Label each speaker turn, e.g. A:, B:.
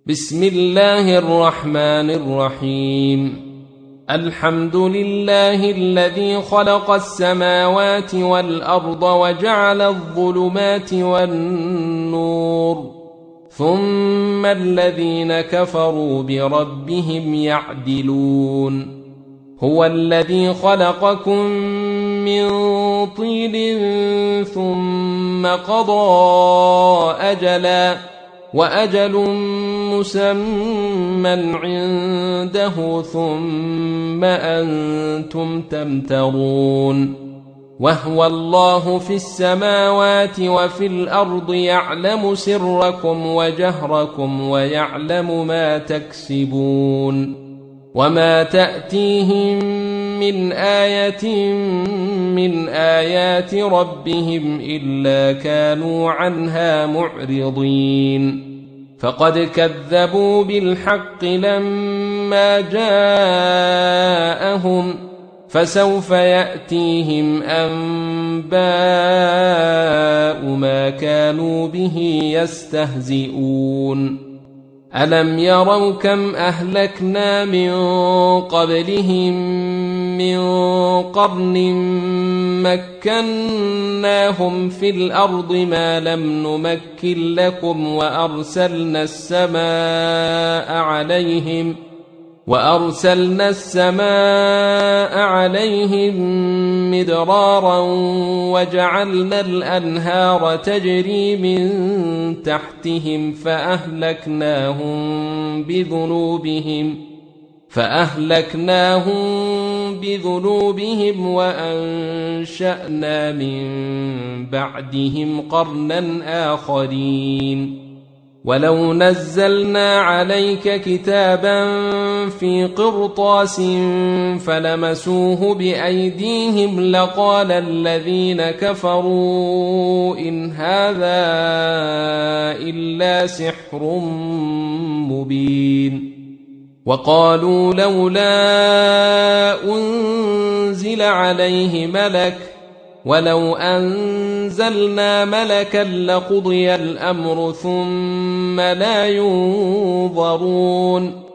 A: بسم الله الرحمن الرحيم. الحمد لله الذي خلق السماوات والأرض وجعل الظلمات والنور، ثم الذين كفروا بربهم يعدلون. هو الذي خلقكم من طين ثم قضى أجلا، وأجل مسمى عنده، ثم أنتم تمترون. وهو الله في السماوات وفي الأرض، يعلم سركم وجهركم ويعلم ما تكسبون. وما تأتيهم من آية من آيات ربهم إلا كانوا عنها معرضين. فقد كذبوا بالحق لما جاءهم، فسوف يأتيهم أنباء ما كانوا به يستهزئون. ألم يروا كم أهلكنا من قبلهم من قرن مكناهم في الأرض ما لم نمكن لكم، وأرسلنا السماء عليهم مدرارا، وجعلنا الأنهار تجري من تحتهم فأهلكناهم بذنوبهم وأنشأنا من بعدهم قرنا آخرين. ولو نزلنا عليك كتابا في قرطاس فلمسوه بأيديهم لقال الذين كفروا إن هذا إلا سحر مبين. وقالوا لولا أنزل عليه ملك، ولو أنزلنا ملكا لقضي الأمر ثم لا ينظرون.